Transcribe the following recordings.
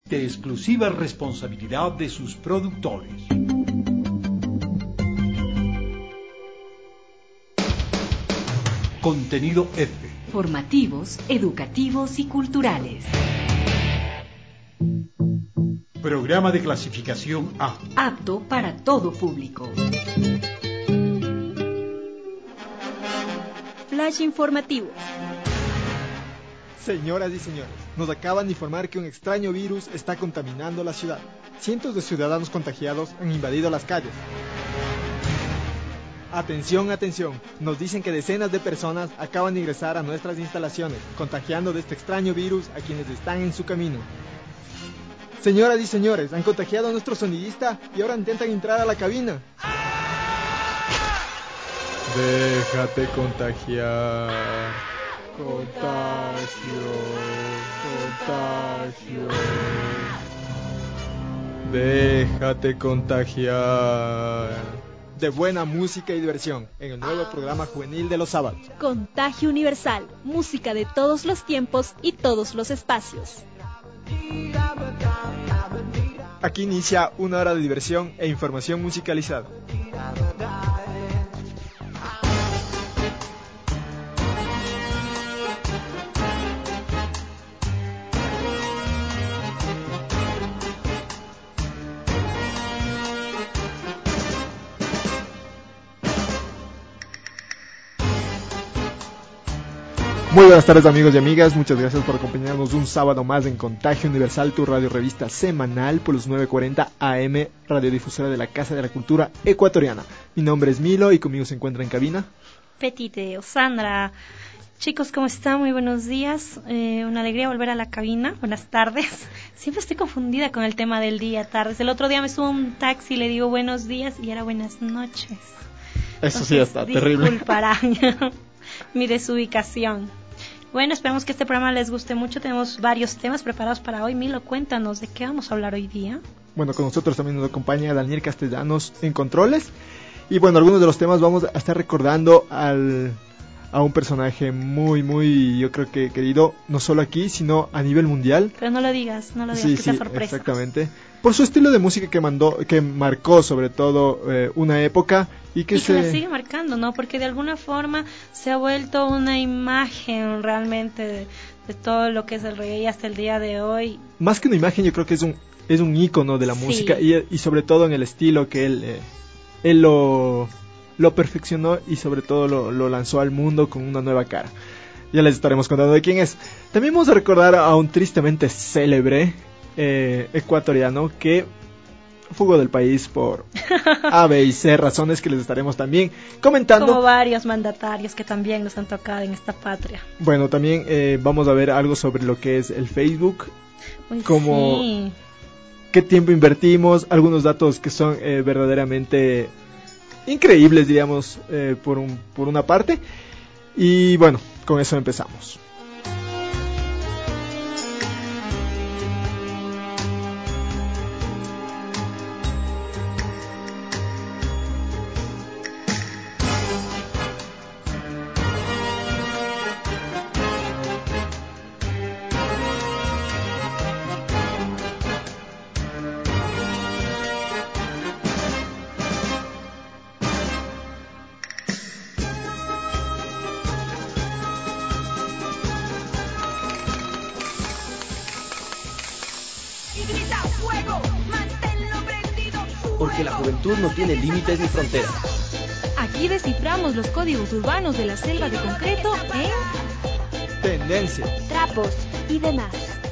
de exclusiva responsabilidad de sus productores. Contenido F. Formativos, educativos y culturales. Programa de clasificación A. Apto para todo público. Flash informativo. Señoras y señores, nos acaban de informar que un extraño virus está contaminando la ciudad. Cientos de ciudadanos contagiados han invadido las calles. Atención, atención, nos dicen que decenas de personas acaban de ingresar a nuestras instalaciones, contagiando de este extraño virus a quienes están en su camino. Señoras y señores, han contagiado a nuestro sonidista y ahora intentan entrar a la cabina. Déjate contagiar. Contagio. Déjate contagiar. De buena música y diversión en el nuevo programa juvenil de los sábados. Contagio Universal, música de todos los tiempos y todos los espacios. Aquí inicia una hora de diversión e información musicalizada. Muy buenas tardes amigos y amigas, muchas gracias por acompañarnos un sábado más en Contagio Universal, tu radio revista semanal por los 940 AM, radiodifusora de la Casa de la Cultura Ecuatoriana. Mi nombre es Milo y conmigo se encuentra en cabina Petite, Sandra. Chicos, ¿cómo están? Muy buenos días, una alegría volver a la cabina, buenas tardes. Siempre estoy confundida con el tema del día, tardes. El otro día me subo a un taxi y le digo buenos días y era buenas noches. Eso sí está terrible. Disculparán mi desubicación. Bueno, esperamos que este programa les guste mucho. Tenemos varios temas preparados para hoy. Milo, cuéntanos, ¿de qué vamos a hablar hoy día? Bueno, con nosotros también nos acompaña Daniel Castellanos en controles. Y bueno, algunos de los temas vamos a estar recordando a un personaje muy, yo creo que querido, no solo aquí, sino a nivel mundial. Pero no lo digas, sí, que sea sorpresa. Exactamente. Por su estilo de música que marcó sobre todo una época y que la sigue marcando, ¿no? Porque de alguna forma se ha vuelto una imagen realmente de todo lo que es el reggae hasta el día de hoy. Más que una imagen, yo creo que es un ícono de la música y sobre todo en el estilo que él lo perfeccionó y sobre todo lo lanzó al mundo con una nueva cara. Ya les estaremos contando de quién es. También vamos a recordar a un tristemente célebre ecuatoriano que fugó del país por A, B y C razones que les estaremos también comentando. Como varios mandatarios que también nos han tocado en esta patria. Bueno, también vamos a ver algo sobre lo que es el Facebook. Sí. Qué tiempo invertimos, algunos datos que son verdaderamente increíbles, digamos, por una parte. Y bueno, con eso empezamos. Porque la juventud no tiene límites ni fronteras. Aquí desciframos los códigos urbanos de la selva de concreto en tendencias, trapos y demás.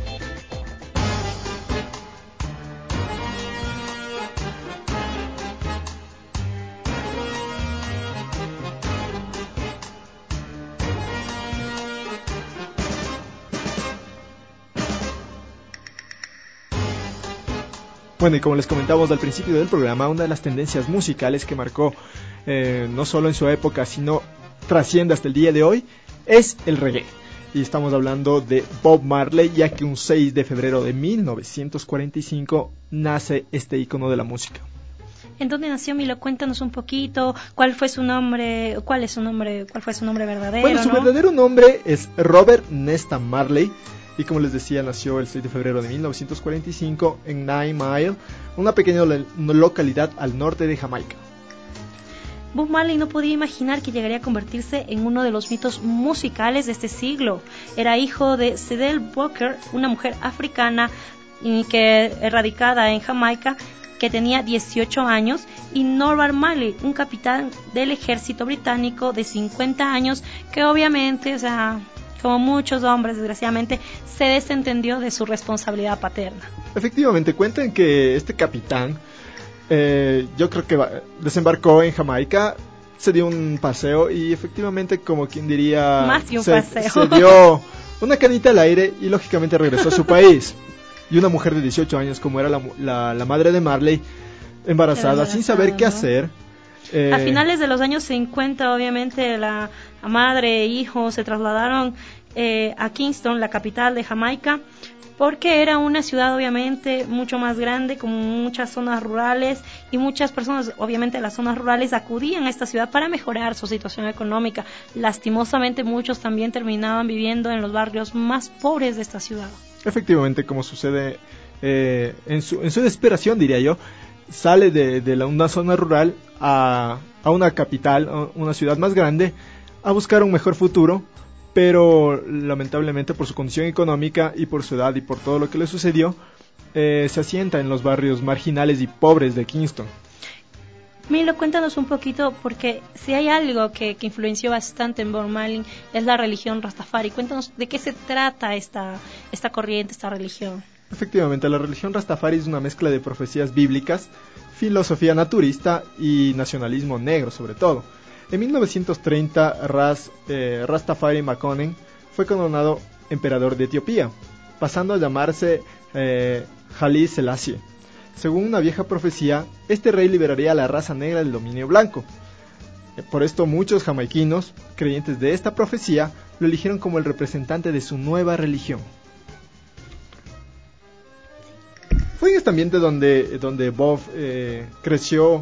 Bueno, y como les comentamos al principio del programa, una de las tendencias musicales que marcó no solo en su época, sino trasciende hasta el día de hoy, es el reggae. Y estamos hablando de Bob Marley, ya que un 6 de febrero de 1945 nace este ícono de la música. ¿En dónde nació, Milo? Cuéntanos un poquito, ¿cuál fue su nombre verdadero? Bueno, su verdadero nombre es Robert Nesta Marley. y como les decía nació el 6 de febrero de 1945 en Nine Mile, una pequeña localidad al norte de Jamaica. Bob Marley no podía imaginar que llegaría a convertirse en uno de los mitos musicales de este siglo. Era hijo de Cedel Booker, una mujer africana radicada en Jamaica, que tenía 18 años, y Norval Marley, un capitán del ejército británico de 50 años, que obviamente, como muchos hombres, desgraciadamente, se desentendió de su responsabilidad paterna. Efectivamente, cuentan que este capitán, yo creo que desembarcó en Jamaica, se dio un paseo y efectivamente, como quien diría, más que un paseo, se dio una canita al aire y lógicamente regresó a su país. Y una mujer de 18 años, como era la madre de Marley, embarazada, sin saber qué hacer. A finales de los años 50, obviamente, la madre e hijo se trasladaron a Kingston, la capital de Jamaica, porque era una ciudad obviamente mucho más grande, con muchas zonas rurales, y muchas personas, obviamente, de las zonas rurales acudían a esta ciudad para mejorar su situación económica. Lastimosamente, muchos también terminaban viviendo en los barrios más pobres de esta ciudad. Efectivamente, como sucede en su desesperación, diría yo, sale de una zona rural a una capital, a una ciudad más grande, a buscar un mejor futuro, pero lamentablemente por su condición económica y por su edad y por todo lo que le sucedió, se asienta en los barrios marginales y pobres de Kingston. Milo, cuéntanos un poquito, porque si hay algo que influenció bastante en Bob Marley es la religión Rastafari. Cuéntanos de qué se trata esta corriente, esta religión. Efectivamente, la religión Rastafari es una mezcla de profecías bíblicas, filosofía naturista y nacionalismo negro sobre todo. En 1930, Rastafari Makonnen fue coronado emperador de Etiopía, pasando a llamarse Haile Selassie. Según una vieja profecía, este rey liberaría a la raza negra del dominio blanco. Por esto muchos jamaiquinos, creyentes de esta profecía, lo eligieron como el representante de su nueva religión. Fue en este ambiente donde Bob creció,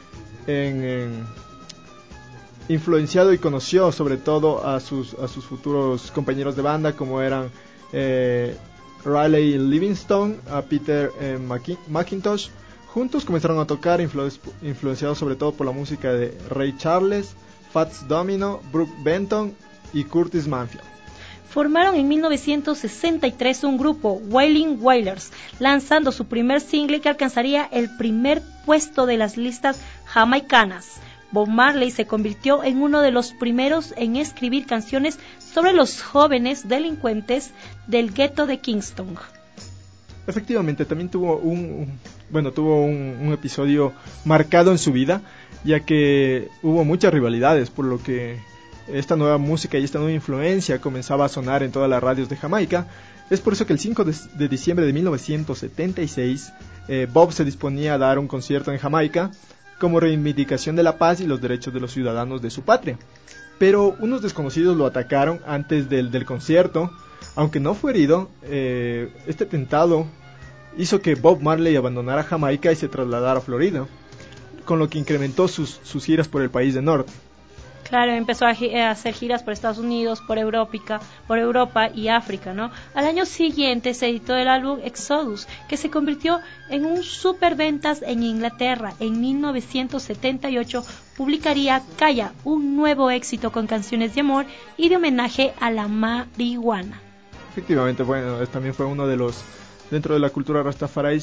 influenciado, y conoció sobre todo a sus futuros compañeros de banda, como eran Riley Livingston, a Peter McIntosh. Juntos comenzaron a tocar, influenciados sobre todo por la música de Ray Charles, Fats Domino, Brooke Benton y Curtis Mayfield. Formaron en 1963 un grupo, Wailing Wailers, lanzando su primer single que alcanzaría el primer puesto de las listas jamaicanas. Bob Marley se convirtió en uno de los primeros en escribir canciones sobre los jóvenes delincuentes del gueto de Kingston. Efectivamente, también tuvo un episodio marcado en su vida, ya que hubo muchas rivalidades, por lo que esta nueva música y esta nueva influencia comenzaba a sonar en todas las radios de Jamaica. Es por eso que el 5 de diciembre de 1976, Bob se disponía a dar un concierto en Jamaica como reivindicación de la paz y los derechos de los ciudadanos de su patria. Pero unos desconocidos lo atacaron antes del concierto. Aunque no fue herido, este atentado hizo que Bob Marley abandonara Jamaica y se trasladara a Florida, con lo que incrementó sus giras por el país del norte. Claro, empezó a hacer giras por Estados Unidos, por Europa y África, ¿no? Al año siguiente se editó el álbum Exodus, que se convirtió en un superventas en Inglaterra. En 1978 publicaría Calla, un nuevo éxito con canciones de amor y de homenaje a la marihuana. Efectivamente, bueno, también fue uno de los, dentro de la cultura Rastafari,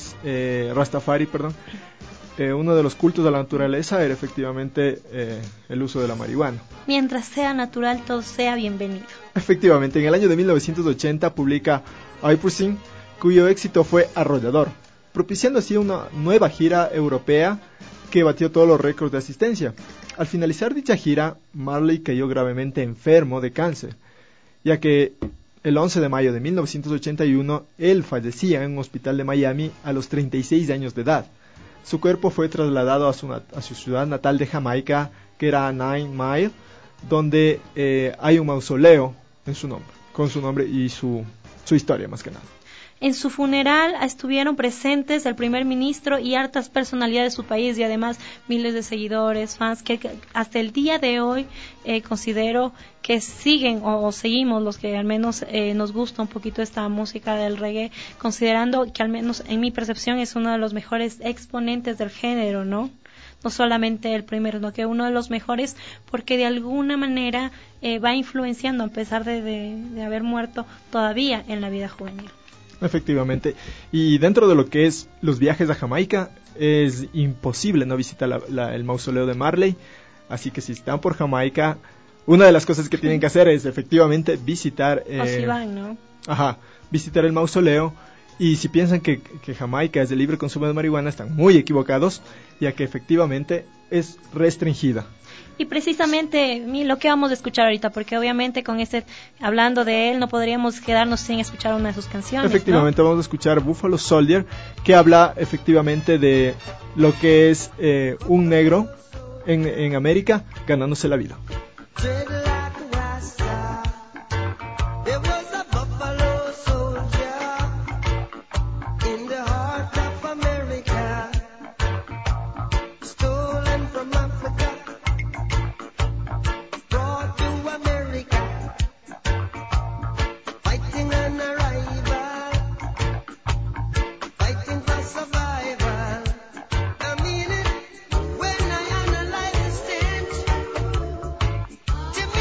uno de los cultos de la naturaleza era efectivamente el uso de la marihuana. Mientras sea natural, todo sea bienvenido. Efectivamente, en el año de 1980 publica Ipusin, cuyo éxito fue arrollador, propiciando así una nueva gira europea que batió todos los récords de asistencia. Al finalizar dicha gira, Marley cayó gravemente enfermo de cáncer, ya que el 11 de mayo de 1981 él fallecía en un hospital de Miami a los 36 años de edad. Su cuerpo fue trasladado a su ciudad natal de Jamaica, que era Nine Mile, donde hay un mausoleo en su nombre, con su nombre y su historia más que nada. En su funeral estuvieron presentes el primer ministro y hartas personalidades de su país y además miles de seguidores, fans que hasta el día de hoy considero que siguen o seguimos los que al menos nos gusta un poquito esta música del reggae, considerando que al menos en mi percepción es uno de los mejores exponentes del género, ¿no? No solamente el primero, sino que uno de los mejores porque de alguna manera va influenciando a pesar de haber muerto todavía en la vida juvenil. Efectivamente. Y dentro de lo que es los viajes a Jamaica, es imposible no visitar el mausoleo de Marley. Así que si están por Jamaica, una de las cosas que tienen que hacer es efectivamente visitar... o si van, ¿no? Ajá, visitar el mausoleo. Y si piensan que Jamaica es de libre consumo de marihuana, están muy equivocados, ya que efectivamente es restringida. Y precisamente lo que vamos a escuchar ahorita, porque obviamente con hablando de él no podríamos quedarnos sin escuchar una de sus canciones. Efectivamente, ¿no? Vamos a escuchar Buffalo Soldier, que habla efectivamente de lo que es un negro en América ganándose la vida. When I analyze the stench,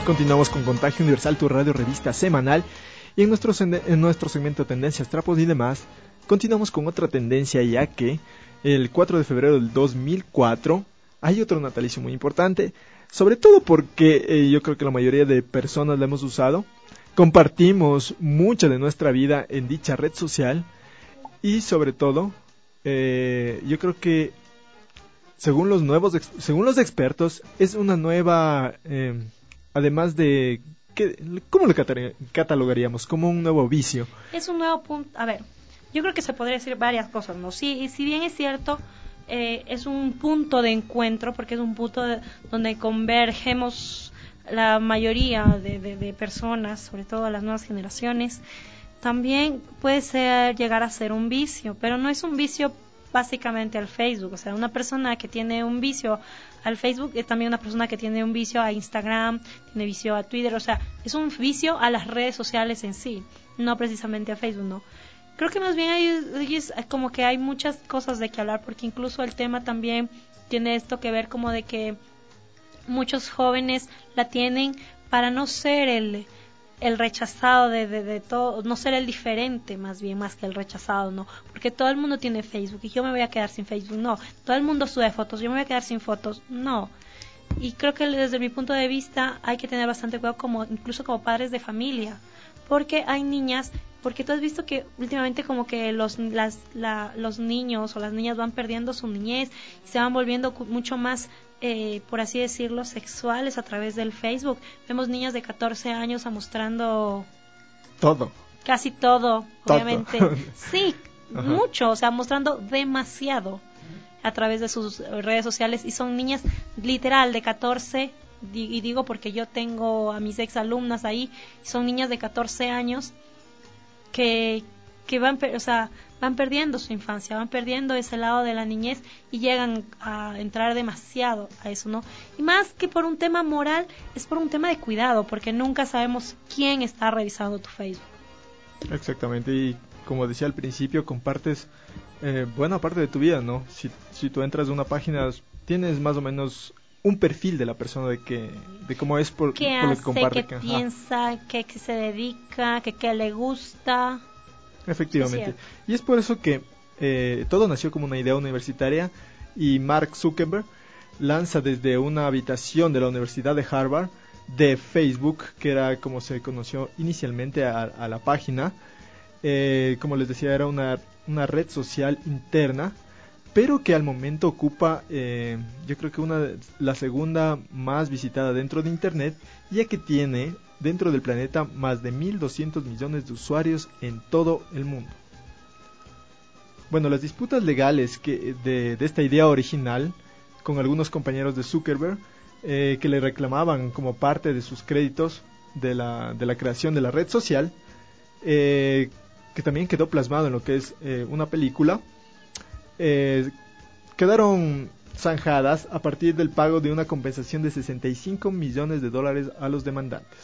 Continuamos con Contagio Universal, tu radio revista semanal. Y en nuestro segmento Tendencias, Trapos y demás, continuamos con otra tendencia, ya que el 4 de febrero del 2004 hay otro natalicio muy importante, sobre todo porque yo creo que la mayoría de personas la hemos usado. Compartimos mucha de nuestra vida en dicha red social y sobre todo, yo creo que según los expertos, es una nueva, además de, ¿cómo lo catalogaríamos? Como un nuevo vicio. Es un nuevo punto, a ver, yo creo que se podría decir varias cosas, ¿no? Sí, y si bien es cierto, es un punto de encuentro, porque es un punto donde convergemos la mayoría de personas, sobre todo las nuevas generaciones. También puede llegar a ser un vicio, pero no es un vicio básicamente al Facebook. O sea, una persona que tiene un vicio al Facebook es también una persona que tiene un vicio a Instagram, tiene vicio a Twitter. O sea, es un vicio a las redes sociales en sí, no precisamente a Facebook, ¿no? Creo que más bien hay como que hay muchas cosas de que hablar, porque incluso el tema también tiene esto que ver como de que muchos jóvenes la tienen para no ser el rechazado de todo, no ser el diferente más bien, más que el rechazado, ¿no? Porque todo el mundo tiene Facebook y yo me voy a quedar sin Facebook, no. Todo el mundo sube fotos, yo me voy a quedar sin fotos, no. Y creo que desde mi punto de vista hay que tener bastante cuidado, incluso como padres de familia, porque hay niñas, porque tú has visto que últimamente como que los niños o las niñas van perdiendo su niñez y se van volviendo mucho más, por así decirlo, sexuales a través del Facebook. Vemos niñas de 14 años mostrando todo, casi todo, obviamente. Sí, mucho, o sea, mostrando demasiado a través de sus redes sociales, y son niñas literal de 14, y digo porque yo tengo a mis ex alumnas ahí, son niñas de 14 años que van perdiendo su infancia, van perdiendo ese lado de la niñez y llegan a entrar demasiado a eso, ¿no? Y más que por un tema moral, es por un tema de cuidado, porque nunca sabemos quién está revisando tu Facebook. Exactamente, y como decía al principio, compartes buena parte de tu vida, ¿no? Si tú entras a una página, tienes más o menos un perfil de la persona, de cómo es por lo que comparte. ¿Qué piensa, qué se dedica, qué le gusta? Efectivamente. Y es por eso que todo nació como una idea universitaria, y Mark Zuckerberg lanza desde una habitación de la Universidad de Harvard de Facebook, que era como se conoció inicialmente a la página. Como les decía, era una red social interna, pero que al momento ocupa, yo creo que la segunda más visitada dentro de Internet, ya que tiene dentro del planeta más de 1.200 millones de usuarios en todo el mundo. Bueno, las disputas legales de esta idea original, con algunos compañeros de Zuckerberg, que le reclamaban como parte de sus créditos de la creación de la red social, que también quedó plasmado en lo que es una película, quedaron zanjadas a partir del pago de una compensación de $65 millones a los demandantes.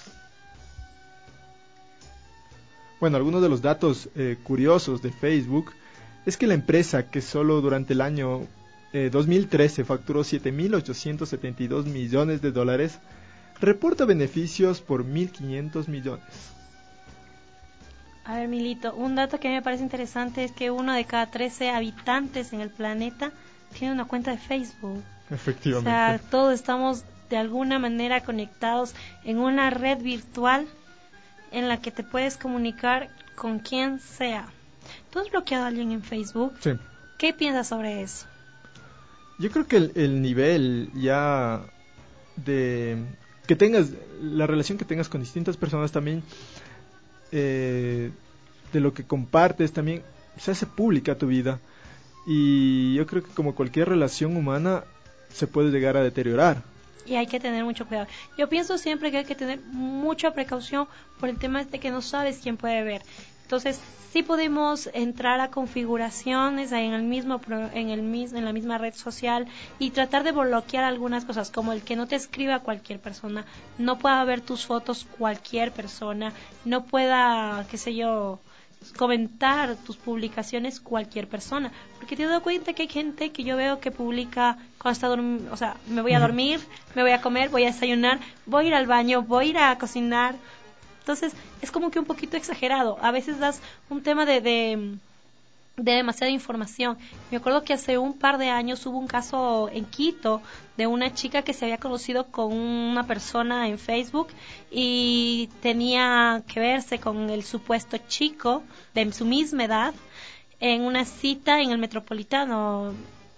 Bueno, algunos de los datos curiosos de Facebook es que la empresa, que solo durante el año 2013 facturó $7.872 millones, reporta beneficios por 1.500 millones. A ver, Milito, un dato que me parece interesante es que 1 de cada 13 habitantes en el planeta tiene una cuenta de Facebook. Efectivamente. O sea, todos estamos de alguna manera conectados en una red virtual en la que te puedes comunicar con quien sea. ¿Tú has bloqueado a alguien en Facebook? Sí. ¿Qué piensas sobre eso? Yo creo que el nivel ya de que tengas, la relación que tengas con distintas personas también, de lo que compartes también, se hace pública tu vida. Y yo creo que como cualquier relación humana se puede llegar a deteriorar. Y hay que tener mucho cuidado. Yo pienso siempre que hay que tener mucha precaución por el tema de que no sabes quién puede ver. Entonces, sí podemos entrar a configuraciones ahí en la misma red social y tratar de bloquear algunas cosas, como el que no te escriba cualquier persona, no pueda ver tus fotos cualquier persona, no pueda, qué sé yo, comentar tus publicaciones cualquier persona, porque te he dado cuenta que hay gente que yo veo que publica cuando está o sea, me voy a dormir, me voy a comer, voy a desayunar, voy a ir al baño, voy a ir a cocinar. Entonces es como que un poquito exagerado. A veces das un tema de demasiada información. Me acuerdo que hace un par de años hubo un caso en Quito de una chica que se había conocido con una persona en Facebook y tenía que verse con el supuesto chico de su misma edad en una cita en el Metropolitano.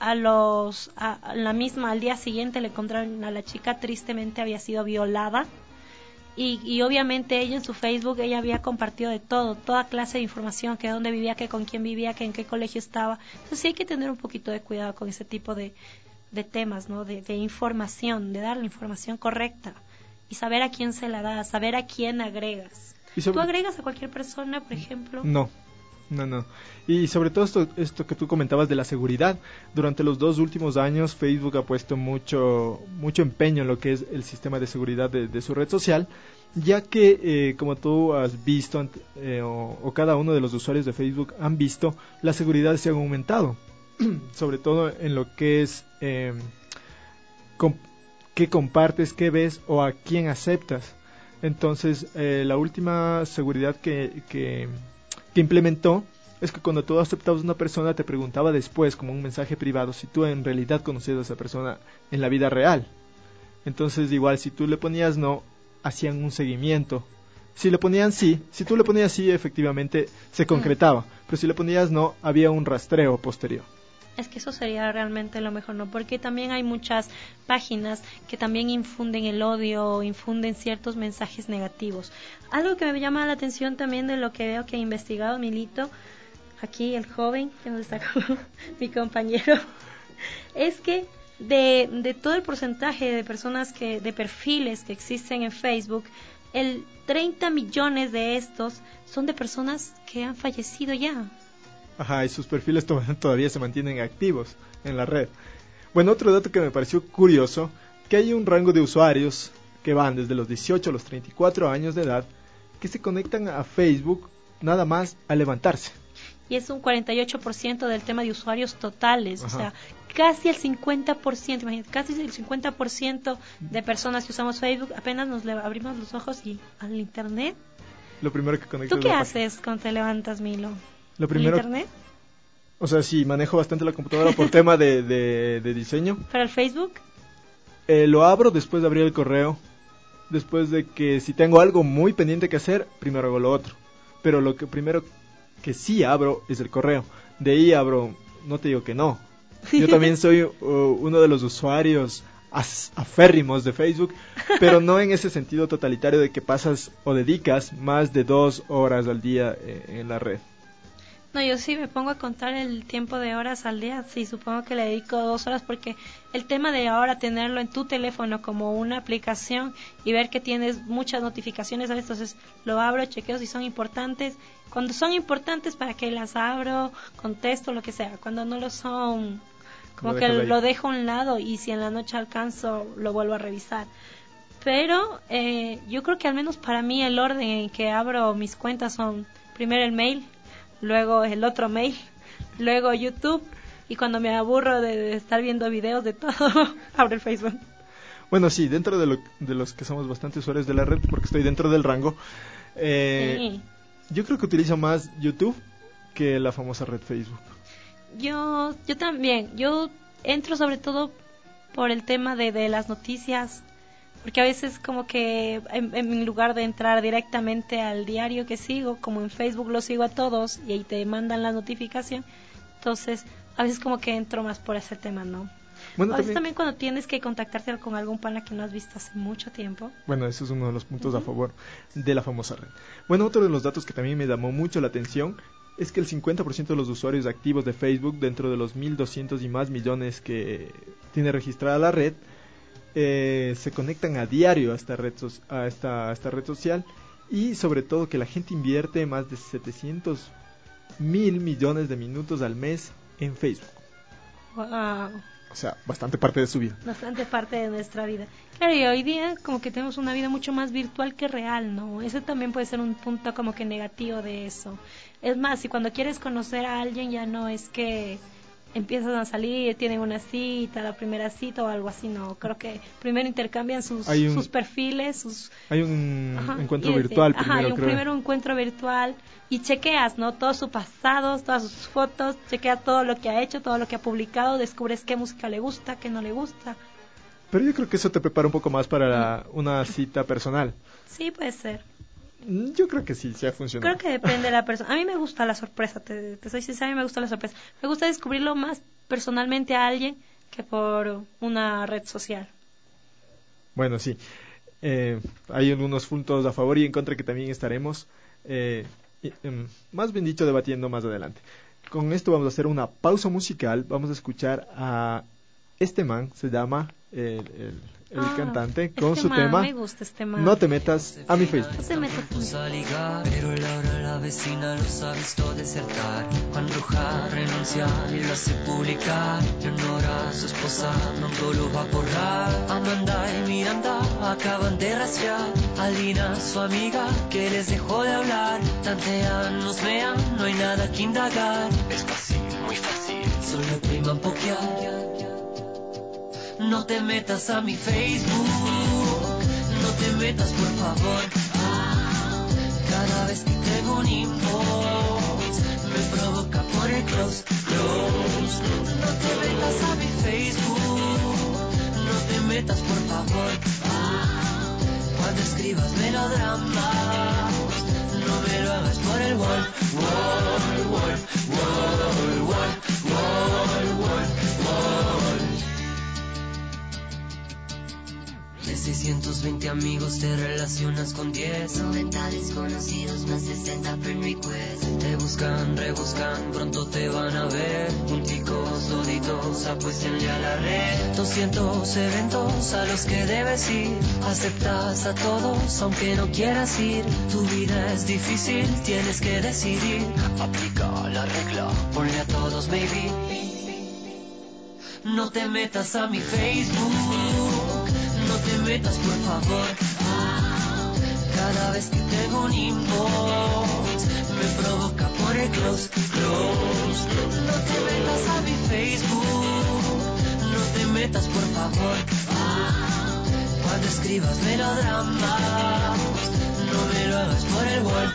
Al día siguiente le encontraron a la chica, tristemente había sido violada. Y obviamente ella en su Facebook, ella había compartido de todo, toda clase de información, que dónde vivía, que con quién vivía, que en qué colegio estaba. Entonces sí hay que tener un poquito de cuidado con ese tipo de temas, ¿no? De información, de dar la información correcta y saber a quién se la das, saber a quién agregas. ¿Tú agregas a cualquier persona, por ejemplo? No. Y sobre todo esto que tú comentabas de la seguridad, durante los 2 últimos años Facebook ha puesto mucho empeño en lo que es el sistema de seguridad de su red social, ya que como tú has visto o cada uno de los usuarios de Facebook han visto, la seguridad se ha aumentado, sobre todo en lo que es qué compartes, qué ves o a quién aceptas. Entonces la última seguridad que implementó es que cuando tú aceptabas a una persona te preguntaba después como un mensaje privado si tú en realidad conocías a esa persona en la vida real. Entonces igual si tú le ponías no, hacían un seguimiento. Si le ponían sí, si tú le ponías sí, efectivamente se concretaba, pero si le ponías no, había un rastreo posterior. Es que eso sería realmente lo mejor, ¿no? Porque también hay muchas páginas que también infunden el odio, infunden ciertos mensajes negativos. Algo que me llama la atención también de lo que veo que ha investigado Milito, aquí el joven, que nos está como mi compañero, es que de todo el porcentaje de personas de perfiles que existen en Facebook, el 30 millones de estos son de personas que han fallecido ya. Ajá, y sus perfiles todavía se mantienen activos en la red. Bueno, otro dato que me pareció curioso, que hay un rango de usuarios que van desde los 18 a los 34 años de edad, que se conectan a Facebook nada más a levantarse. Y es un 48% del tema de usuarios totales, Ajá. O sea, casi el 50%, imagínate, casi el 50% de personas que usamos Facebook, apenas abrimos los ojos y al internet. Lo primero que conectas. ¿Tú qué haces cuando te levantas, Milo? Lo primero, ¿Internet? O sea, sí, manejo bastante la computadora por tema de diseño. ¿Para el Facebook? Lo abro después de abrir el correo. Después de que si tengo algo muy pendiente que hacer, primero hago lo otro. Pero lo que primero que sí abro es el correo. De ahí abro, no te digo que no. Yo también soy uno de los usuarios aférrimos de Facebook, pero no en ese sentido totalitario de que pasas o dedicas más de 2 horas al día en la red. No, yo sí me pongo a contar el tiempo de horas al día, sí, supongo que le dedico 2 horas, porque el tema de ahora tenerlo en tu teléfono como una aplicación y ver que tienes muchas notificaciones, entonces lo abro, chequeo si son importantes, cuando son importantes para que las abro, contesto, lo que sea, cuando no lo son, como que lo dejo a un lado y si en la noche alcanzo lo vuelvo a revisar. Pero yo creo que al menos para mí el orden en que abro mis cuentas son primero el mail, luego el otro mail, luego YouTube, y cuando me aburro de estar viendo videos de todo, abro el Facebook. Bueno, sí, dentro de los que somos bastante usuarios de la red, porque estoy dentro del rango, Sí. Yo creo que utilizo más YouTube que la famosa red Facebook. Yo también, yo entro sobre todo por el tema de las noticias, porque a veces como que en lugar de entrar directamente al diario que sigo, como en Facebook lo sigo a todos y ahí te mandan la notificación, entonces a veces como que entro más por ese tema, ¿no? Bueno, a veces también cuando tienes que contactarte con algún pana que no has visto hace mucho tiempo. Bueno, eso es uno de los puntos a favor de la famosa red. Bueno, otro de los datos que también me llamó mucho la atención es que el 50% de los usuarios activos de Facebook, dentro de los 1.200 y más millones que tiene registrada la red, se conectan a diario a esta red social, y sobre todo que la gente invierte más de 700.000 millones de minutos al mes en Facebook. Wow. O sea, bastante parte de su vida. Bastante parte de nuestra vida. Claro, y hoy día como que tenemos una vida mucho más virtual que real, ¿no? Ese también puede ser un punto como que negativo de eso. Es más, si cuando quieres conocer a alguien ya no es que empiezan a salir, tienen una cita, la primera cita o algo así, no. Creo que primero intercambian sus perfiles, Hay un encuentro virtual primero, hay un creo. primero encuentro virtual y chequeas, ¿no? Todo su pasado, todas sus fotos, chequeas todo lo que ha hecho, todo lo que ha publicado, descubres qué música le gusta, qué no le gusta. Pero yo creo que eso te prepara un poco más para una cita personal. Sí, puede ser. Yo creo que sí ha funcionado. Creo que depende de la persona. A mí me gusta la sorpresa, te soy sincera, a mí me gusta la sorpresa. Me gusta descubrirlo más personalmente a alguien que por una red social. Bueno, sí. Hay algunos puntos a favor y en contra que también estaremos, más bien dicho, debatiendo más adelante. Con esto vamos a hacer una pausa musical. Vamos a escuchar a este man, se llama el cantante, con su tema me gusta este man. No te metas a mi Facebook. No te metas a ligar, pero Laura la vecina los ha visto desertar. Juan Roja renuncia y lo hace publicar. Leonora, su esposa, no lo va a borrar. Amanda y Miranda acaban de rastrear. Alina, su amiga, que les dejó de hablar. Tantean, nos vean, no hay nada que indagar. Es fácil, muy fácil, solo priman pokear. No te metas a mi Facebook, no te metas por favor. Cada vez que tengo un inbox me provoca por el close. No te metas a mi Facebook, no te metas por favor. Cuando escribas melodramas, no me lo hagas por el wall. 620 amigos te relacionas con 10. 90 desconocidos más 60 friend requests. Te buscan, rebuscan, pronto te van a ver. Punticos, doditos, apuéstenle a la red. 200 eventos a los que debes ir. Aceptas a todos aunque no quieras ir. Tu vida es difícil, tienes que decidir. Aplica la regla, ponle a todos maybe. No te metas a mi Facebook, no te metas por favor. Cada vez que tengo un inbox me provoca por el close. No te metas a mi Facebook, no te metas por favor. Cuando escribas melodramas, no me lo hagas por el wall.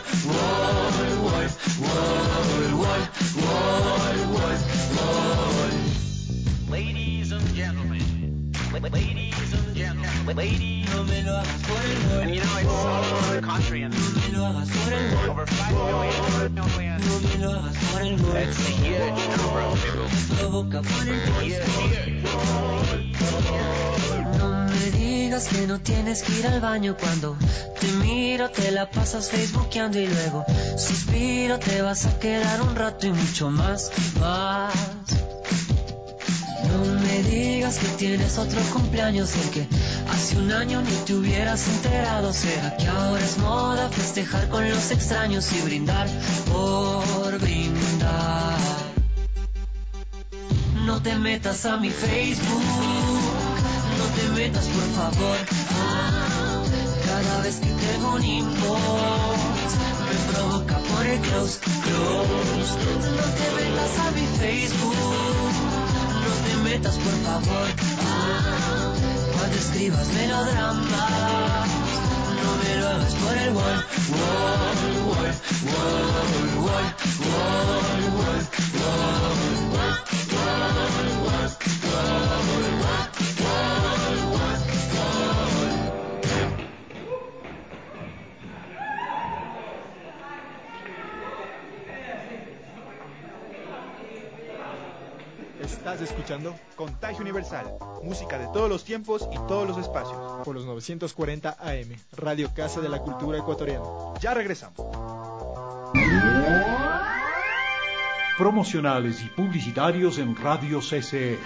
Ladies and gentlemen, ladies and gentlemen, ladies, no me lo hagas por el wall. And you know it's all over the country and no me lo hagas por el wall. Over 5 million. No me lo hagas por el wall. It's a huge number of people. Provoca por el wall. No me digas que no tienes que ir al baño cuando te miro, te la pasas facebookeando y luego suspiro, te vas a quedar un rato y mucho más. No me digas que tienes otro cumpleaños del que hace un año ni te hubieras enterado. ¿Será que ahora es moda festejar con los extraños y brindar por brindar? No te metas a mi Facebook, no te metas por favor. Cada vez que tengo un inbox me provoca por el close. No te metas a mi Facebook, no te metas por favor. Cuando escribas melodramas, no me lo hagas por el wall. Estás escuchando Contagio Universal, música de todos los tiempos y todos los espacios. Por los 940 AM, Radio Casa de la Cultura Ecuatoriana. Ya regresamos. Promocionales y publicitarios en Radio CCE.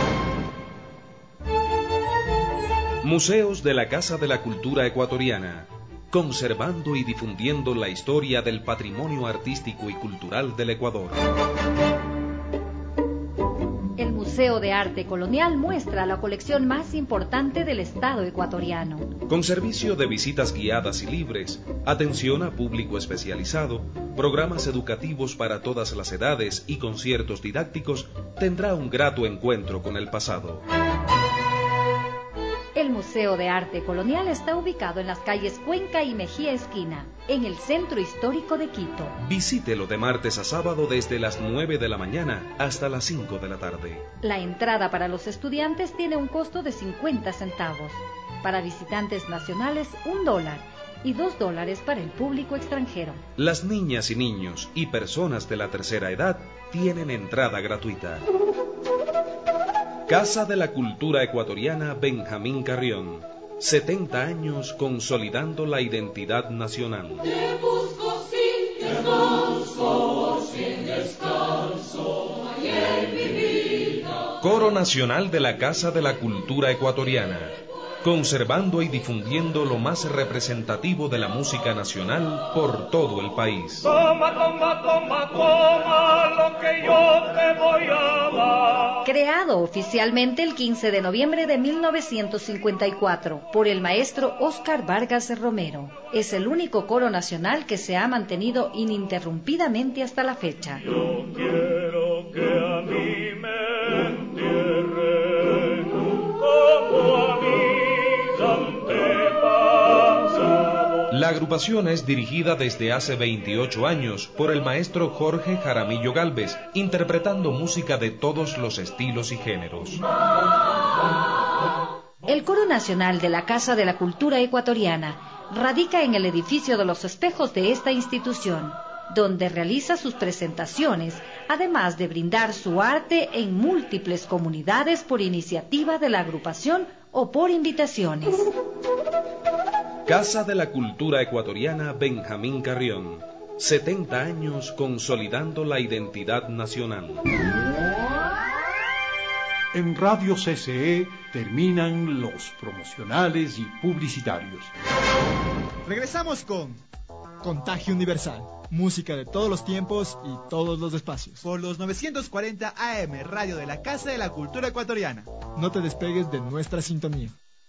Museos de la Casa de la Cultura Ecuatoriana, conservando y difundiendo la historia del patrimonio artístico y cultural del Ecuador. El Museo de Arte Colonial muestra la colección más importante del Estado ecuatoriano. Con servicio de visitas guiadas y libres, atención a público especializado, programas educativos para todas las edades y conciertos didácticos, tendrá un grato encuentro con el pasado. El Museo de Arte Colonial está ubicado en las calles Cuenca y Mejía Esquina, en el centro histórico de Quito. Visítelo de martes a sábado desde las 9 de la mañana hasta las 5 de la tarde. La entrada para los estudiantes tiene un costo de 50 centavos. Para visitantes nacionales, $1 y $2 para el público extranjero. Las niñas y niños y personas de la tercera edad tienen entrada gratuita. Casa de la Cultura Ecuatoriana Benjamín Carrión. 70 años consolidando la identidad nacional. Te busco sin descanso, y en mi vida. Coro Nacional de la Casa de la Cultura Ecuatoriana. Conservando y difundiendo lo más representativo de la música nacional por todo el país. Toma, toma, toma, toma lo que yo te voy a dar. Creado oficialmente el 15 de noviembre de 1954 por el maestro Óscar Vargas Romero. Es el único coro nacional que se ha mantenido ininterrumpidamente hasta la fecha. Yo quiero que a mí me entierren como a mí. La agrupación es dirigida desde hace 28 años por el maestro Jorge Jaramillo Gálvez, interpretando música de todos los estilos y géneros. El Coro Nacional de la Casa de la Cultura Ecuatoriana radica en el edificio de los espejos de esta institución, donde realiza sus presentaciones, además de brindar su arte en múltiples comunidades por iniciativa de la agrupación o por invitaciones. Casa de la Cultura Ecuatoriana Benjamín Carrión. 70 años consolidando la identidad nacional. En Radio CCE terminan los promocionales y publicitarios. Regresamos con Contagio Universal. Música de todos los tiempos y todos los espacios. Por los 940 AM, Radio de la Casa de la Cultura Ecuatoriana. No te despegues de nuestra sintonía.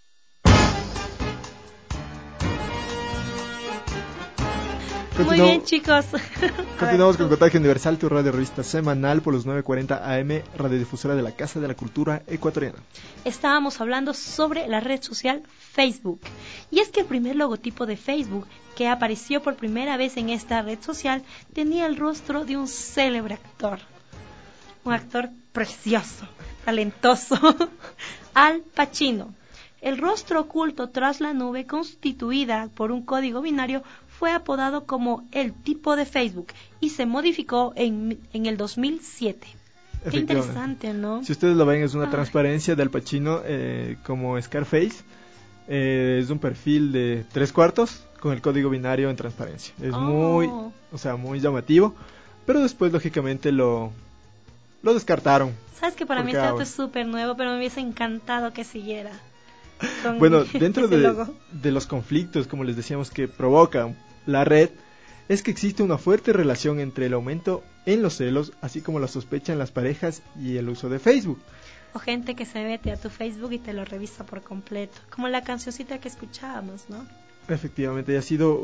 Muy bien, chicos. Continuamos con Contagio Universal, tu radio revista semanal por los 940 AM, radiodifusora de la Casa de la Cultura Ecuatoriana. Estábamos hablando sobre la red social Facebook. Y es que el primer logotipo de Facebook, que apareció por primera vez en esta red social, tenía el rostro de un célebre actor. Un actor precioso, talentoso, Al Pacino. El rostro oculto tras la nube, constituida por un código binario, fue apodado como el tipo de Facebook y se modificó en el 2007. Qué interesante, ¿no? Si ustedes lo ven, es una transparencia de Al Pacino como Scarface. Es un perfil de 3/4 con el código binario en transparencia. Es muy llamativo, pero después lógicamente lo descartaron. Sabes que para mí este dato es súper nuevo, pero me hubiese encantado que siguiera. Bueno, dentro de los conflictos, como les decíamos, que provoca la red, es que existe una fuerte relación entre el aumento en los celos, así como la sospecha en las parejas y el uso de Facebook. O gente que se mete a tu Facebook y te lo revisa por completo, como la cancioncita que escuchábamos, ¿no? Efectivamente, ha sido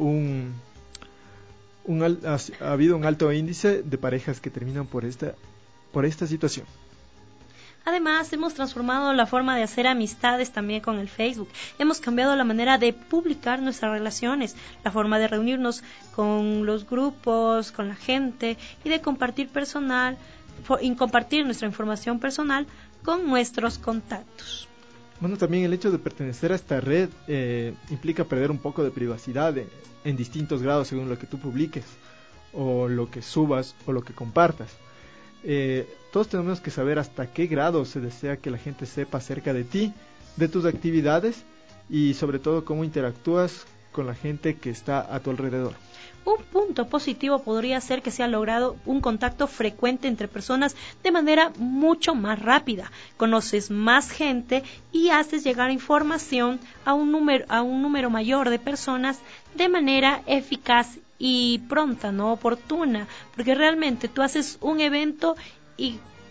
ha habido un alto índice de parejas que terminan por esta situación. Además, hemos transformado la forma de hacer amistades también con el Facebook. Hemos cambiado la manera de publicar nuestras relaciones, la forma de reunirnos con los grupos, con la gente y de compartir compartir nuestra información personal con nuestros contactos. Bueno, también el hecho de pertenecer a esta red implica perder un poco de privacidad en distintos grados según lo que tú publiques, o lo que subas, o lo que compartas. Todos tenemos que saber hasta qué grado se desea que la gente sepa acerca de ti, de tus actividades y sobre todo cómo interactúas con la gente que está a tu alrededor. Un punto positivo podría ser que se ha logrado un contacto frecuente entre personas de manera mucho más rápida. Conoces más gente y haces llegar información a un número mayor de personas de manera eficaz y pronta, no oportuna, porque realmente tú haces un evento y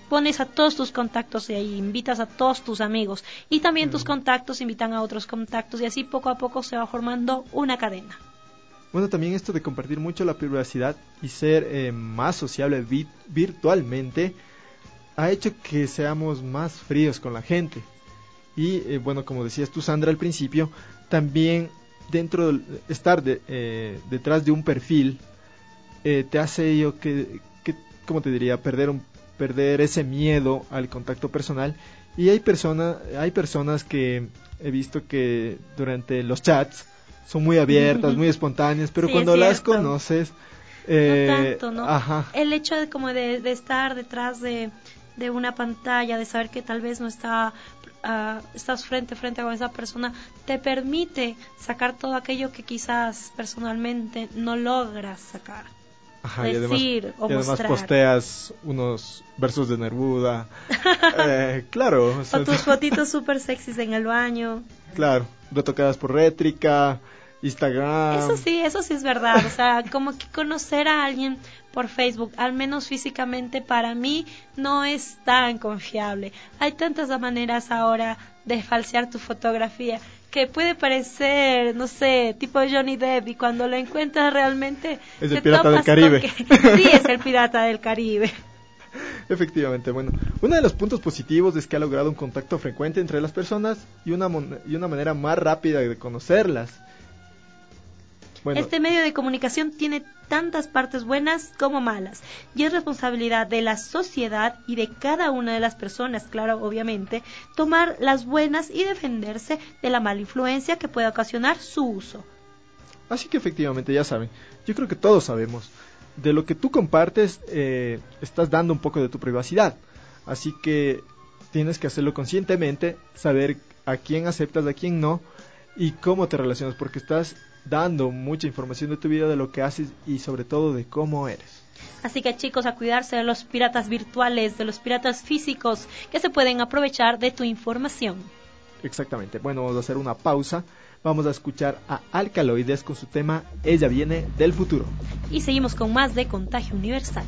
pones a todos tus contactos y ahí invitas a todos tus amigos y también tus contactos invitan a otros contactos y así poco a poco se va formando una cadena. Bueno, también esto de compartir mucho la privacidad y ser más sociable virtualmente ha hecho que seamos más fríos con la gente. Y bueno, como decías tú, Sandra, al principio, también estar detrás de un perfil te hace yo que ¿cómo te diría? Perder ese miedo al contacto personal. Y hay personas que he visto que durante los chats son muy abiertas, muy espontáneas, pero sí, cuando las conoces... no tanto, ¿no? Ajá. El hecho de estar detrás de una pantalla, de saber que tal vez no estás frente a frente con esa persona, te permite sacar todo aquello que quizás personalmente no logras sacar. Ajá, decir y además posteas unos versos de Neruda. Claro. O tus fotitos súper sexys en el baño. Claro, retocadas por Rétrica, Instagram. Eso sí es verdad. O sea, como que conocer a alguien por Facebook, al menos físicamente, para mí no es tan confiable. Hay tantas maneras ahora de falsear tu fotografía que puede parecer, no sé, tipo Johnny Depp, y cuando lo encuentras realmente es el pirata del Caribe. Sí, es el pirata del Caribe. Efectivamente, bueno, uno de los puntos positivos es que ha logrado un contacto frecuente entre las personas y una manera más rápida de conocerlas. Bueno, este medio de comunicación tiene tantas partes buenas como malas y es responsabilidad de la sociedad y de cada una de las personas, claro, obviamente, tomar las buenas y defenderse de la mala influencia que pueda ocasionar su uso. Así que efectivamente, ya saben, yo creo que todos sabemos, de lo que tú compartes estás dando un poco de tu privacidad, así que tienes que hacerlo conscientemente, saber a quién aceptas, a quién no y cómo te relacionas, porque estás dando mucha información de tu vida, de lo que haces y sobre todo de cómo eres. Así que chicos, a cuidarse de los piratas virtuales, de los piratas físicos que se pueden aprovechar de tu información. Exactamente, bueno, vamos a hacer una pausa, vamos a escuchar a Alcaloides con su tema Ella viene del futuro. Y seguimos con más de Contagio Universal.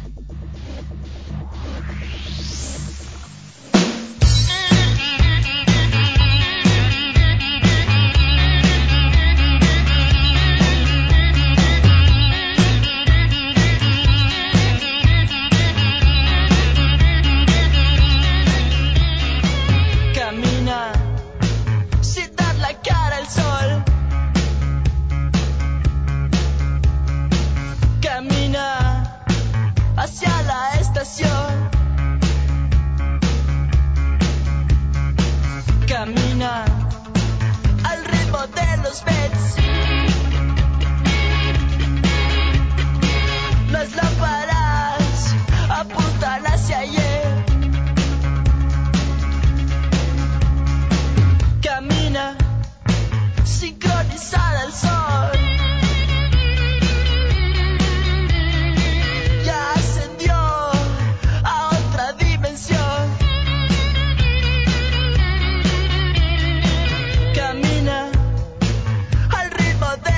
Hacia la estación, camina al ritmo de los beats. Las lámparas apuntan hacia ayer. Camina sincronizada al sol. Camina al ritmo de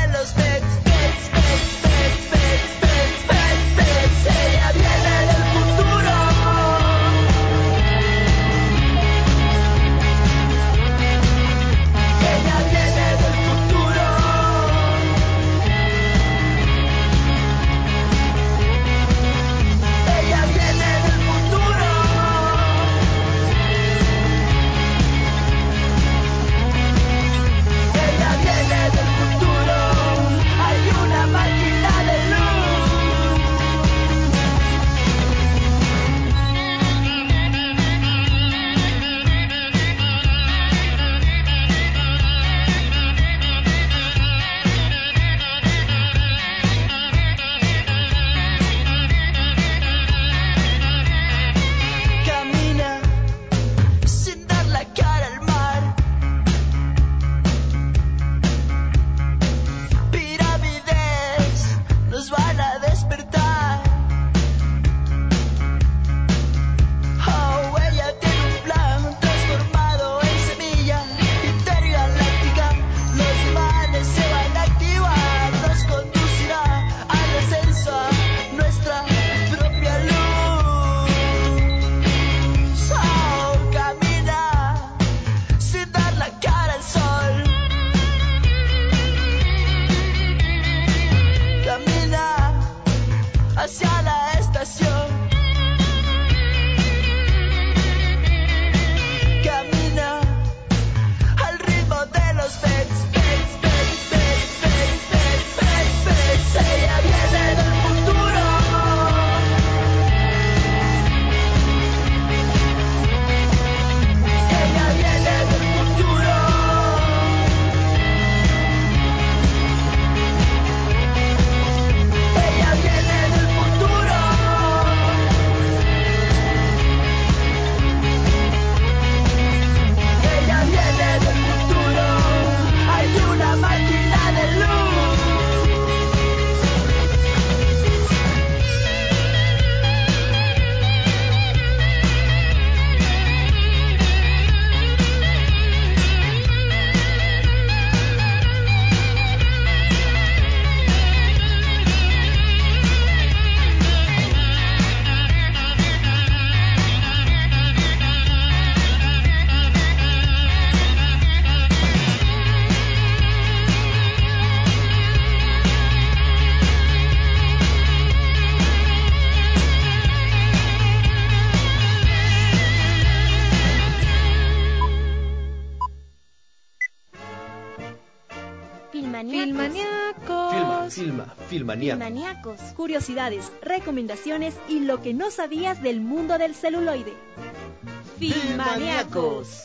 Filmaníacos. Filmaníacos, curiosidades, recomendaciones y lo que no sabías del mundo del celuloide. Filmaníacos.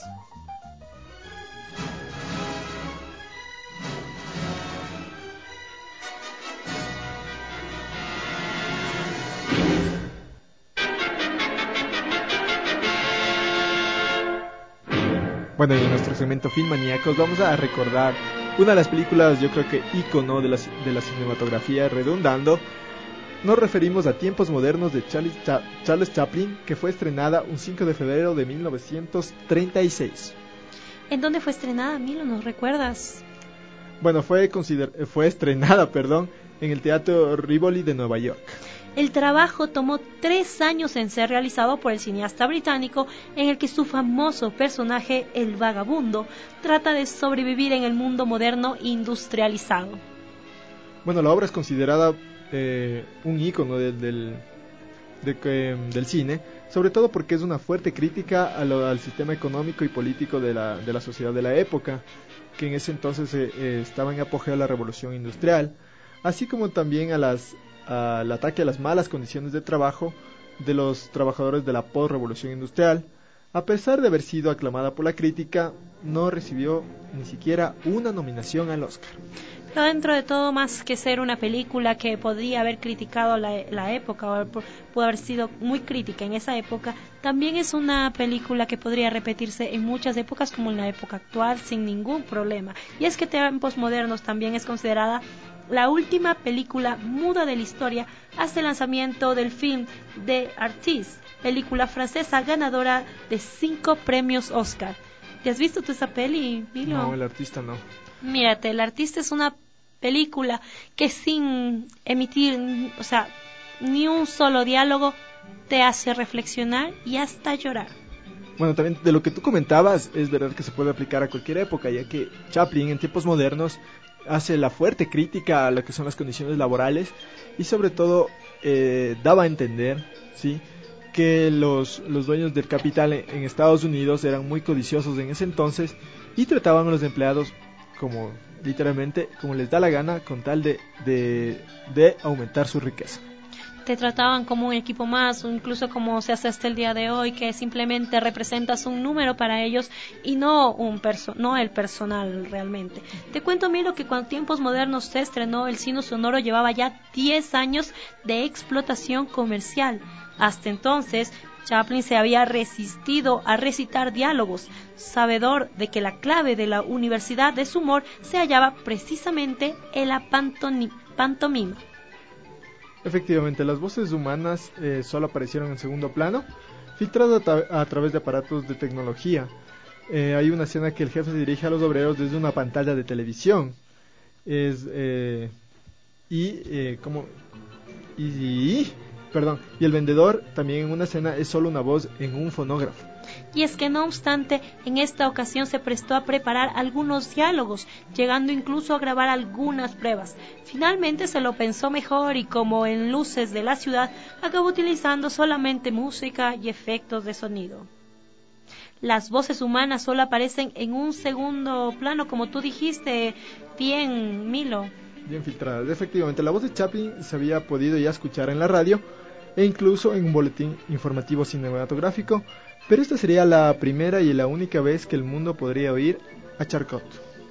Bueno, y en nuestro segmento Filmaníacos vamos a recordar una de las películas, yo creo que ícono de la cinematografía, redundando. Nos referimos a Tiempos Modernos de Charles Chaplin, que fue estrenada un 5 de febrero de 1936. ¿En dónde fue estrenada, Milo? ¿Nos recuerdas? Bueno, fue estrenada, en el Teatro Rivoli de Nueva York. El trabajo tomó 3 años en ser realizado por el cineasta británico, en el que su famoso personaje, el vagabundo, trata de sobrevivir en el mundo moderno industrializado. Bueno, la obra es considerada un ícono del cine, sobre todo porque es una fuerte crítica al sistema económico y político de la sociedad de la época, que en ese entonces estaba en apogeo de la revolución industrial, así como también al ataque a las malas condiciones de trabajo de los trabajadores de la post-revolución industrial. A pesar de haber sido aclamada por la crítica, no recibió ni siquiera una nominación al Oscar. Pero dentro de todo, más que ser una película que podría haber criticado la época, o pudo haber sido muy crítica en esa época, también es una película que podría repetirse en muchas épocas, como en la época actual, sin ningún problema. Y es que Tiempos Modernos también es considerada la última película muda de la historia hasta el lanzamiento del film The Artist, película francesa ganadora de 5 premios Oscar. ¿Te has visto tú esa peli, Milo? No, El Artista no. Mírate, El Artista es una película que sin emitir, ni un solo diálogo, te hace reflexionar y hasta llorar. Bueno, también de lo que tú comentabas, es verdad que se puede aplicar a cualquier época, ya que Chaplin en Tiempos Modernos hace la fuerte crítica a lo que son las condiciones laborales y sobre todo daba a entender, ¿sí?, que los dueños del capital en Estados Unidos eran muy codiciosos en ese entonces y trataban a los empleados como literalmente como les da la gana, con tal de aumentar su riqueza. Te trataban como un equipo más, o incluso como se hace hasta el día de hoy, que simplemente representas un número para ellos y no el personal realmente. Te cuento, Milo, que cuando Tiempos Modernos se estrenó, el cine sonoro llevaba ya 10 años de explotación comercial. Hasta entonces, Chaplin se había resistido a recitar diálogos, sabedor de que la clave de la universidad de su humor se hallaba precisamente en la pantomima. Efectivamente, las voces humanas solo aparecieron en segundo plano, filtradas a través de aparatos de tecnología. Hay una escena que el jefe se dirige a los obreros desde una pantalla de televisión. Y el vendedor también en una escena es solo una voz en un fonógrafo. Y es que no obstante, en esta ocasión se prestó a preparar algunos diálogos, llegando incluso a grabar algunas pruebas. Finalmente se lo pensó mejor y, como en Luces de la Ciudad, acabó utilizando solamente música y efectos de sonido. Las voces humanas solo aparecen en un segundo plano, como tú dijiste bien, Milo. Bien filtradas. Efectivamente, la voz de Chaplin se había podido ya escuchar en la radio e incluso en un boletín informativo cinematográfico, pero esta sería la primera y la única vez que el mundo podría oír a Charlotte.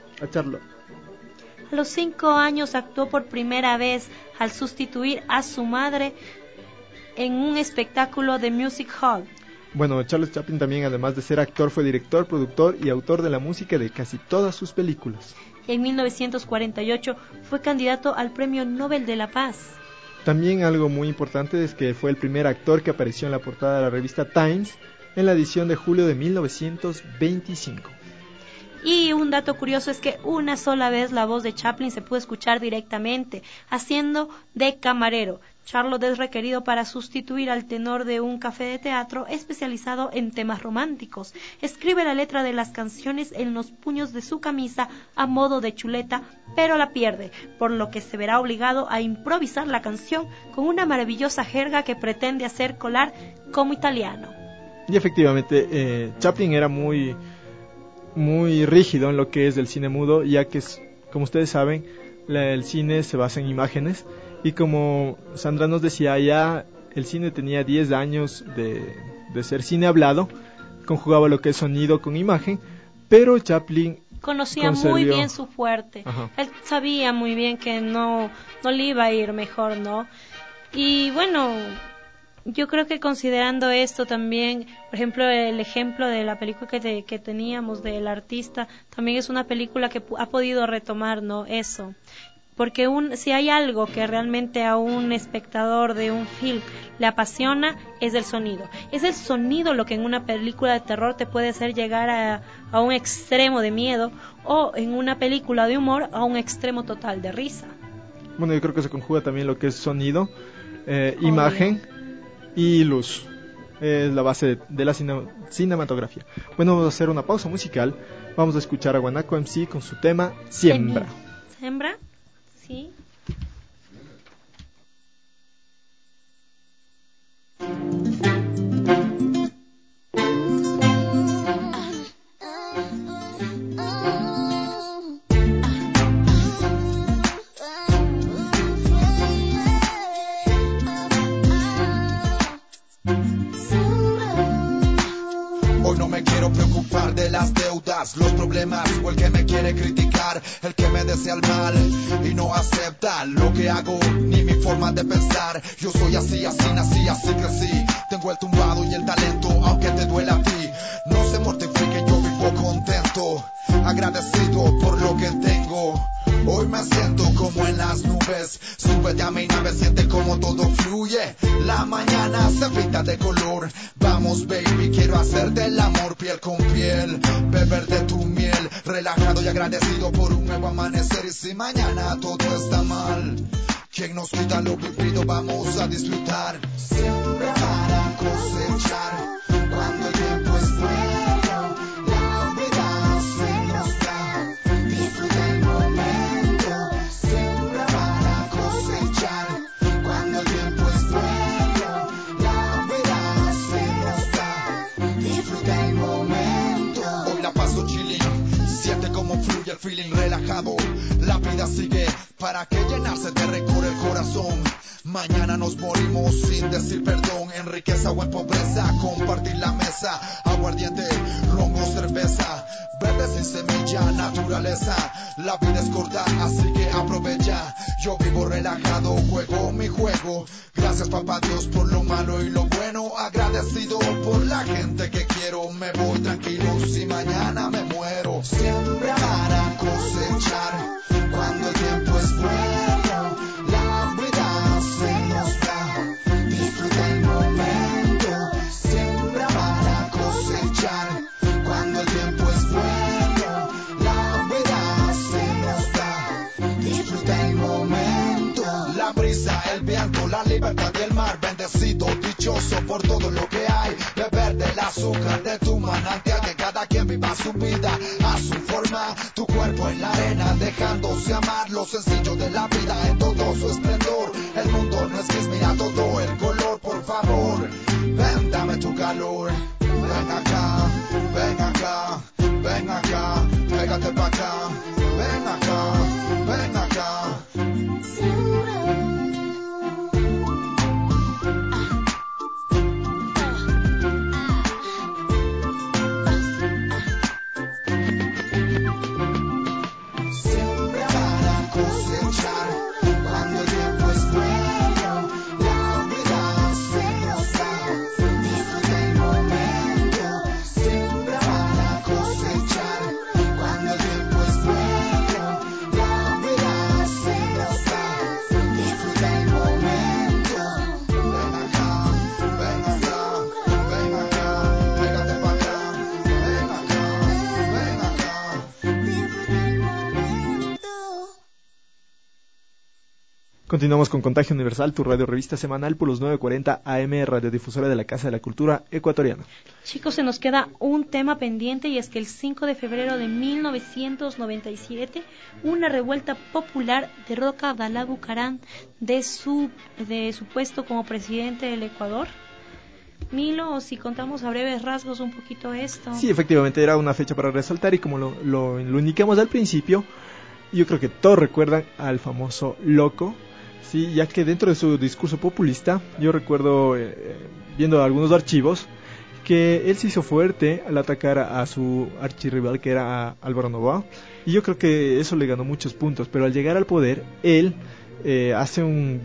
A los 5 años actuó por primera vez al sustituir a su madre en un espectáculo de Music Hall. Bueno, Charles Chaplin también, además de ser actor, fue director, productor y autor de la música de casi todas sus películas. En 1948 fue candidato al Premio Nobel de la Paz. También algo muy importante es que fue el primer actor que apareció en la portada de la revista Times en la edición de julio de 1925. Y un dato curioso es que una sola vez la voz de Chaplin se pudo escuchar directamente, haciendo de camarero. Charlotte es requerido para sustituir al tenor de un café de teatro especializado en temas románticos. Escribe la letra de las canciones en los puños de su camisa a modo de chuleta, pero la pierde, por lo que se verá obligado a improvisar la canción con una maravillosa jerga que pretende hacer colar como italiano. Y efectivamente, Chaplin era muy rígido en lo que es el cine mudo, ya que, como ustedes saben, el cine se basa en imágenes, y como Sandra nos decía, ya el cine tenía 10 años de ser cine hablado, conjugaba lo que es sonido con imagen, pero Chaplin conocía muy bien su fuerte. Ajá. Él sabía muy bien que no le iba a ir mejor, ¿no? Y bueno, yo creo que considerando esto también, por ejemplo, el ejemplo de la película que teníamos del artista, también es una película que ha podido retomar, ¿no? Eso. Porque si hay algo que realmente a un espectador de un film le apasiona, es el sonido. Es el sonido lo que en una película de terror te puede hacer llegar a un extremo de miedo, o en una película de humor a un extremo total de risa. Bueno, yo creo que se conjuga también lo que es sonido, imagen y luz. Es la base de la cinematografía. Bueno, vamos a hacer una pausa musical. Vamos a escuchar a Guanaco MC con su tema Siembra. ¿Siembra? Sí. Las deudas, los problemas, o el que me quiere criticar, el que me desea el mal y no acepta lo que hago ni mi forma de pensar. Yo soy así, así nací, así crecí. Tengo el tumbado y el talento, aunque te duela a ti. No se mortifique, yo vivo contento, agradecido por lo que tengo. Hoy me siento como en las nubes, súbete a mi nave, siente como todo fluye. La mañana se pinta de color, vamos baby, quiero hacerte el amor piel con piel, beber de tu miel, relajado y agradecido por un nuevo amanecer. Y si mañana todo está mal, quien nos quita lo vivido, vamos a disfrutar. Siembra para cosechar, cuando el tiempo es bueno, la vida se nos da, disfruta el momento. Siembra para cosechar, cuando el tiempo es bueno, la vida se nos da, disfruta el momento. Hoy la paso chilling, siente como fluye el feeling relajado. La vida sigue, ¿para qué llenarse de rencor el corazón? Mañana nos morimos sin decir perdón. En riqueza o en pobreza, compartir la mesa. Aguardiente, ron o cerveza, verde sin semilla, naturaleza. La vida es corta, así que aprovecha. Yo vivo relajado, juego mi juego. Gracias papá Dios por lo malo y lo bueno. Agradecido por la gente que quiero. Me voy tranquilo si mañana me muero. Siembra para cosechar, cuando el tiempo es bueno, la vida se nos da, disfruta el momento. Siembra para cosechar, cuando el tiempo es bueno, la vida se nos da, disfruta el momento. La brisa, el viento, la libertad y el mar, bendecido, dichoso por todo lo que hay. Beber del azúcar de tu manantial, que cada quien viva su vida a su forma. Tu cuerpo en la arena, dejándose amar, lo sencillo de la vida en todo su esplendor. El mundo no es gris, mira todo el color, por favor. Ven, dame tu calor. Ven acá, ven acá, ven acá, pégate pa' acá. Ven acá, ven acá. Cuando el tiempo es bueno, la vida se nos da, disfruta el momento. Siembra para cosechar, cuando el tiempo es bueno, la vida se nos da, disfruta el momento. Ven acá, ven acá, ven acá, pégate pa' acá. Ven acá, ven acá, disfruta el momento. Continuamos con Contagio Universal, tu radio revista semanal por los 940 AM, radiodifusora de la Casa de la Cultura Ecuatoriana. Chicos, se nos queda un tema pendiente, y es que el 5 de febrero de 1997, una revuelta popular derroca a Abdalá Bucaram de su puesto como presidente del Ecuador. Milo, si contamos a breves rasgos un poquito esto. Sí, efectivamente era una fecha para resaltar, y como lo indicamos al principio, yo creo que todos recuerdan al famoso Loco, sí, ya que dentro de su discurso populista, yo recuerdo viendo algunos archivos, que él se hizo fuerte al atacar a su archirrival, que era Álvaro Noboa, y yo creo que eso le ganó muchos puntos, pero al llegar al poder, él hace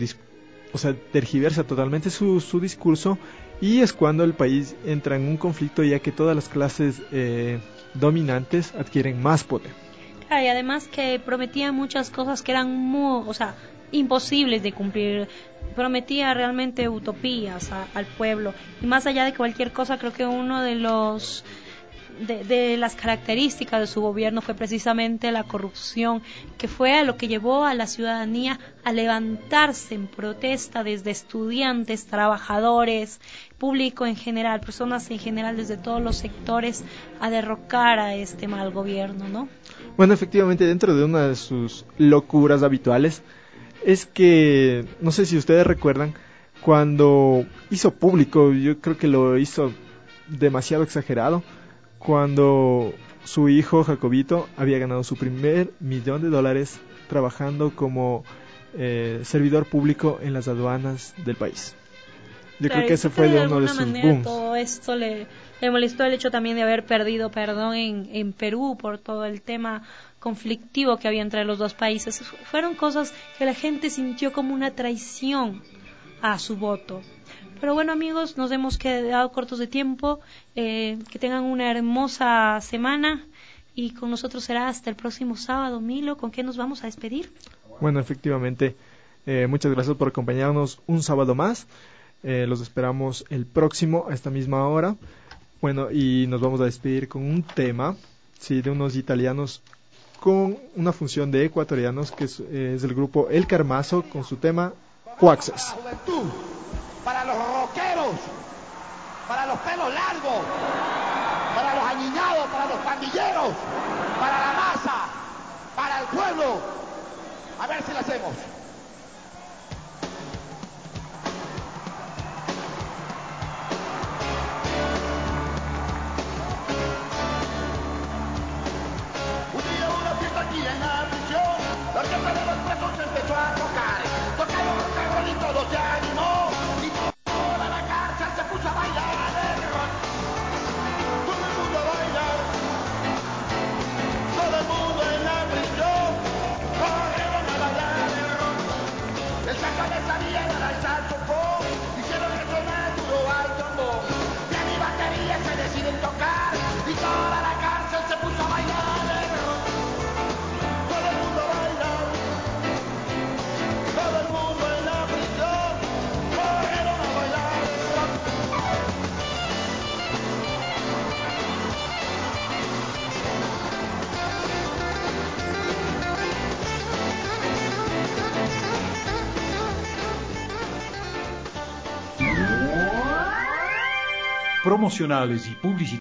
tergiversa totalmente su discurso, y es cuando el país entra en un conflicto, ya que todas las clases dominantes adquieren más poder. Y además que prometía muchas cosas que eran imposibles de cumplir. Prometía realmente utopías al pueblo, y más allá de cualquier cosa, creo que uno de los de las características de su gobierno fue precisamente la corrupción, que fue a lo que llevó a la ciudadanía a levantarse en protesta, desde estudiantes, trabajadores, público en general, personas en general desde todos los sectores, a derrocar a este mal gobierno, ¿no? Bueno, efectivamente, dentro de una de sus locuras habituales es que, no sé si ustedes recuerdan, cuando hizo público, yo creo que lo hizo demasiado exagerado, cuando su hijo Jacobito había ganado su primer $1,000,000 trabajando como servidor público en las aduanas del país. Yo creo que ese fue de uno de sus booms. Todo esto le molestó el hecho también de haber perdido perdón en Perú por todo el tema conflictivo que había entre los dos países. Fueron cosas que la gente sintió como una traición a su voto. Pero bueno, amigos, nos hemos quedado cortos de tiempo. Que tengan una hermosa semana, y con nosotros será hasta el próximo sábado. Milo, ¿con qué nos vamos a despedir? Bueno, efectivamente, muchas gracias por acompañarnos un sábado más. Los esperamos el próximo a esta misma hora. Bueno, y nos vamos a despedir con un tema, sí, de unos italianos con una función de ecuatorianos, que es el grupo El Carmazo, con su tema Coaxes. Para los rockeros, para los pelos largos, para los añiñados, para los pandilleros, para la masa, para el pueblo. A ver si lo hacemos. Un día una fiesta aquí en la prisión, la orquesta de los presos empezó a tocar. Tocaron los cabrones y todo se animó. Promocionales y publicitarios.